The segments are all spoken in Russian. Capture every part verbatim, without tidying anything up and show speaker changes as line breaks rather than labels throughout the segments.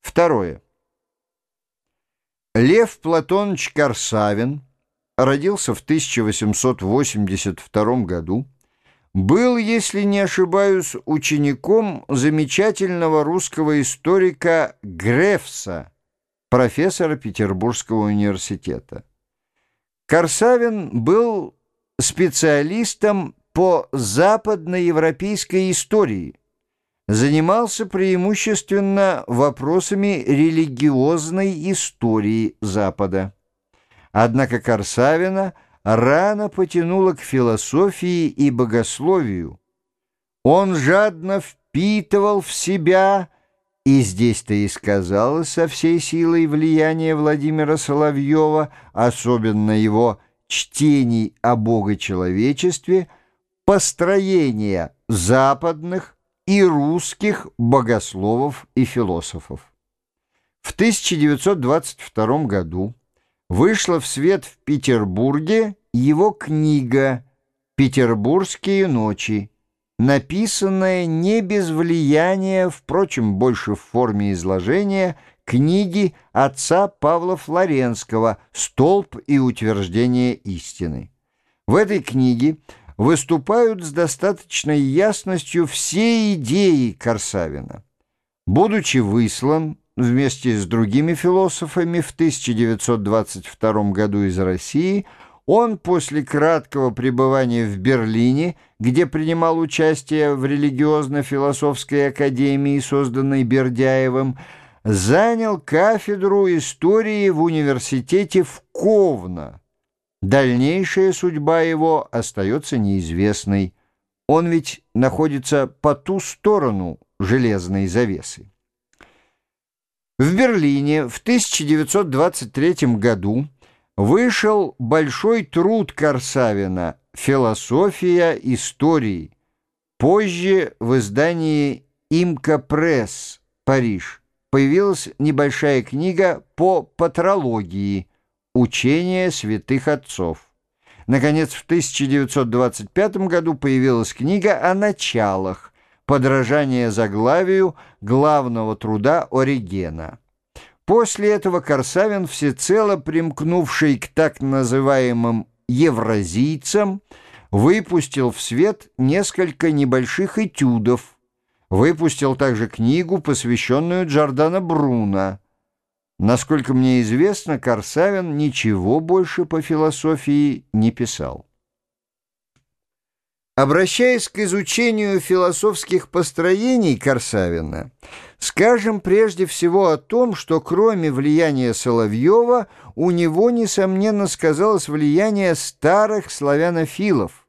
Второе. Лев Платоныч Корсавин родился в тысяча восемьсот восемьдесят втором году, был, если не ошибаюсь, учеником замечательного русского историка Гревса, профессора Петербургского университета. Корсавин был специалистом по западноевропейской истории, занимался преимущественно вопросами религиозной истории Запада. Однако Корсавина рано потянуло к философии и богословию. Он жадно впитывал в себя, и здесь-то и сказалось со всей силой влияние Владимира Соловьева, особенно его чтений о богочеловечестве, построение западных и русских богословов и философов. В тысяча девятьсот двадцать втором году вышла в свет в Петербурге его книга «Петербургские ночи», написанная не без влияния, впрочем, больше в форме изложения, книги отца Павла Флоренского «Столб и утверждение истины». В этой книге выступают с достаточной ясностью все идеи Корсавина. Будучи выслан вместе с другими философами в тысяча девятьсот двадцать втором году из России, он после краткого пребывания в Берлине, где принимал участие в религиозно-философской академии, созданной Бердяевым, занял кафедру истории в университете в Ковно. Дальнейшая судьба его остается неизвестной. Он ведь находится по ту сторону железной завесы. В Берлине в тысяча девятьсот двадцать третьем году вышел большой труд Корсавина «Философия истории». Позже в издании «Имка Пресс», Париж, появилась небольшая книга по патрологии «Учение святых отцов». Наконец, в тысяча девятьсот двадцать пятом году появилась книга о началах, подражание заглавию главного труда Оригена. После этого Корсавин, всецело примкнувший к так называемым евразийцам, выпустил в свет несколько небольших этюдов, выпустил также книгу, посвященную Джордано Бруно. Насколько мне известно, Корсавин ничего больше по философии не писал. Обращаясь к изучению философских построений Корсавина, скажем прежде всего о том, что кроме влияния Соловьева у него, несомненно, сказалось влияние старых славянофилов.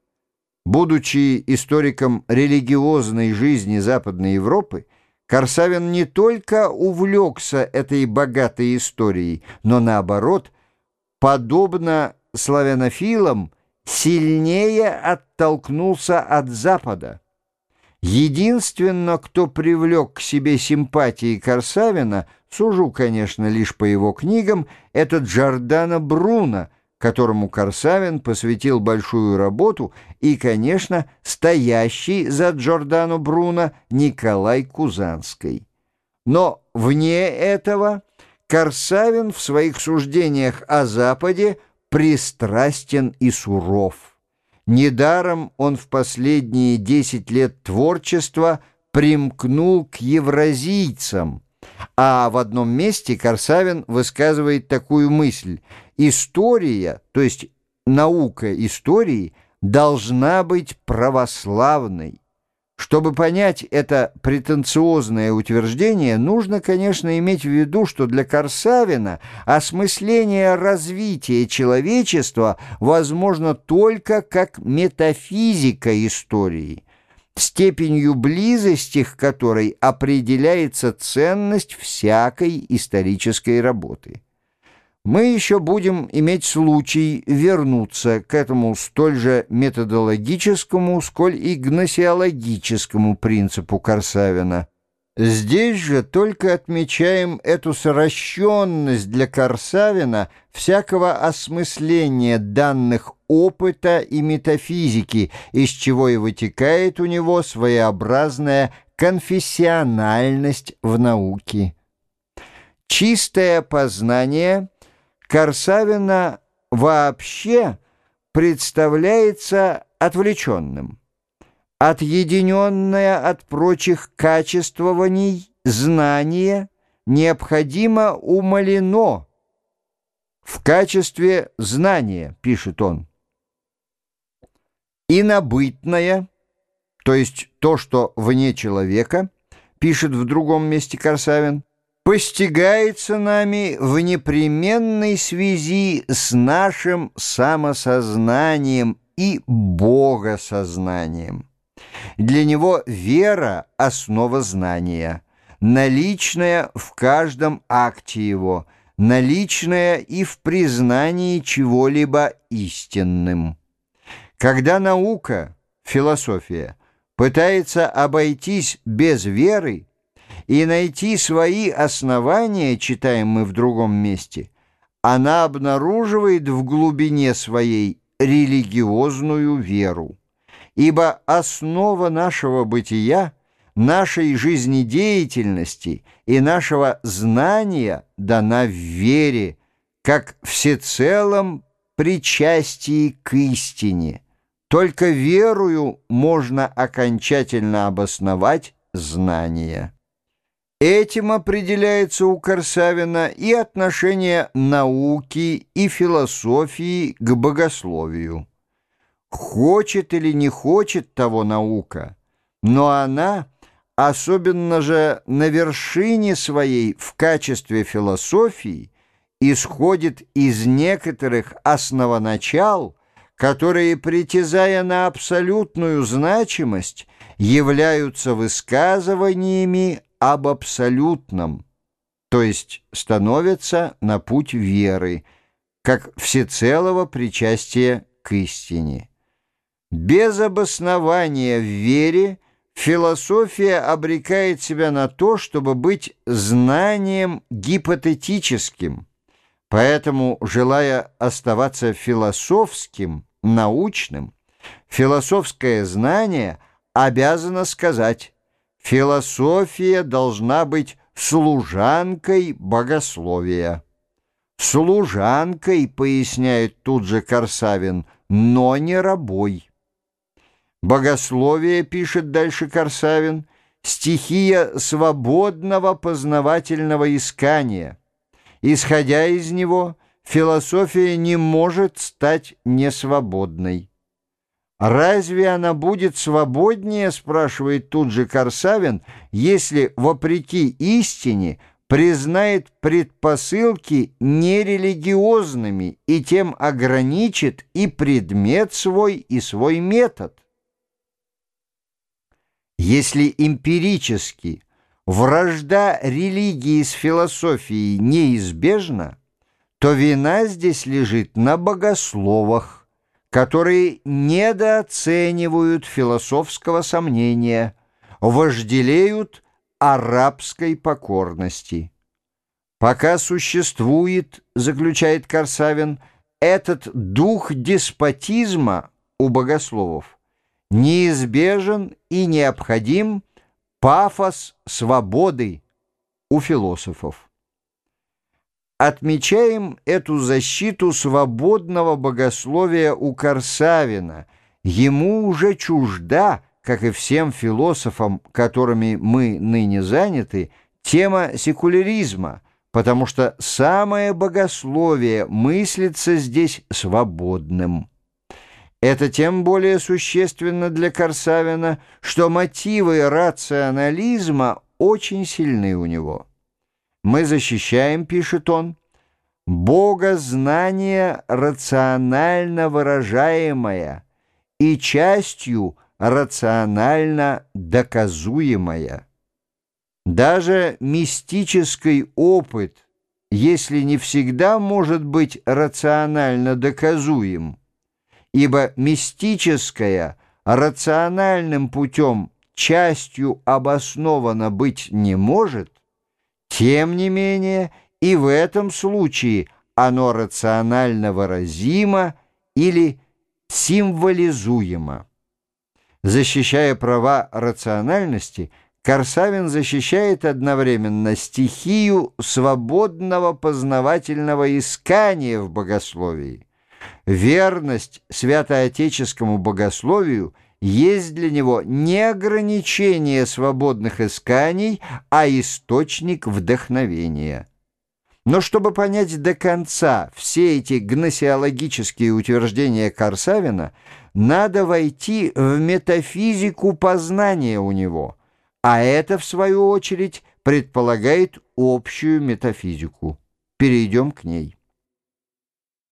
Будучи историком религиозной жизни Западной Европы, Корсавин не только увлекся этой богатой историей, но, наоборот, подобно славянофилам, сильнее оттолкнулся от Запада. Единственно, кто привлек к себе симпатии Корсавина, сужу, конечно, лишь по его книгам, это Джордано Бруно, которому Корсавин посвятил большую работу, и, конечно, стоящий за Джордано Бруно Николай Кузанский. Но вне этого Корсавин в своих суждениях о Западе пристрастен и суров. Недаром он в последние десять лет творчества примкнул к евразийцам, а в одном месте Корсавин высказывает такую мысль: история, то есть наука истории, должна быть православной. Чтобы понять это претенциозное утверждение, нужно, конечно, иметь в виду, что для Корсавина осмысление развития человечества возможно только как метафизика истории, степенью близости к которой определяется ценность всякой исторической работы. Мы еще будем иметь случай вернуться к этому столь же методологическому, сколь и гносеологическому принципу Корсавина. Здесь же только отмечаем эту сращенность для Корсавина всякого осмысления данных опыта и метафизики, из чего и вытекает у него своеобразная конфессиональность в науке. Чистое познание Корсавина вообще представляется отвлеченным. Отъединенное от прочих качествований знание необходимо умалено в качестве знания, пишет он. Инобытное, то есть то, что вне человека, пишет в другом месте Корсавин, постигается нами в непременной связи с нашим самосознанием и богосознанием. Для него вера – основа знания, наличная в каждом акте его, наличная и в признании чего-либо истинным. Когда наука, философия, пытается обойтись без веры и найти свои основания, читаем мы в другом месте, она обнаруживает в глубине своей религиозную веру. Ибо основа нашего бытия, нашей жизнедеятельности и нашего знания дана в вере, как всецелом причастии к истине. Только верою можно окончательно обосновать знание. Этим определяется у Корсавина и отношение науки и философии к богословию. Хочет или не хочет того наука, но она, особенно же на вершине своей в качестве философии, исходит из некоторых основоначал, которые, притязая на абсолютную значимость, являются высказываниями об абсолютном, то есть становятся на путь веры, как всецелого причастия к истине. Без обоснования в вере философия обрекает себя на то, чтобы быть знанием гипотетическим. Поэтому, желая оставаться философским, научным, философское знание обязано сказать: философия должна быть служанкой богословия. Служанкой, поясняет тут же Корсавин, но не рабой. Богословие, пишет дальше Корсавин, стихия свободного познавательного искания. Исходя из него, философия не может стать несвободной. Разве она будет свободнее, спрашивает тут же Корсавин, если, вопреки истине, признает предпосылки нерелигиозными и тем ограничит и предмет свой, и свой метод? Если эмпирически вражда религии с философией неизбежна, то вина здесь лежит на богословах, которые недооценивают философского сомнения, вожделеют арабской покорности. Пока существует, заключает Корсавин, этот дух деспотизма у богословов, неизбежен и необходим пафос свободы у философов. Отмечаем эту защиту свободного богословия у Корсавина. Ему уже чужда, как и всем философам, которыми мы ныне заняты, тема секуляризма, потому что самое богословие мыслится здесь свободным. Это тем более существенно для Корсавина, что мотивы рационализма очень сильны у него. Мы защищаем, пишет он, богознание рационально выражаемое и частью рационально доказуемое. Даже мистический опыт, если не всегда может быть рационально доказуем, ибо мистическое рациональным путем частью обосновано быть не может, тем не менее и в этом случае оно рационально выразимо или символизуемо. Защищая права рациональности, Карсавин защищает одновременно стихию свободного познавательного искания в богословии. Верность святоотеческому богословию есть для него не ограничение свободных исканий, а источник вдохновения. Но чтобы понять до конца все эти гносеологические утверждения Карсавина, надо войти в метафизику познания у него, а это, в свою очередь, предполагает общую метафизику. Перейдем к ней.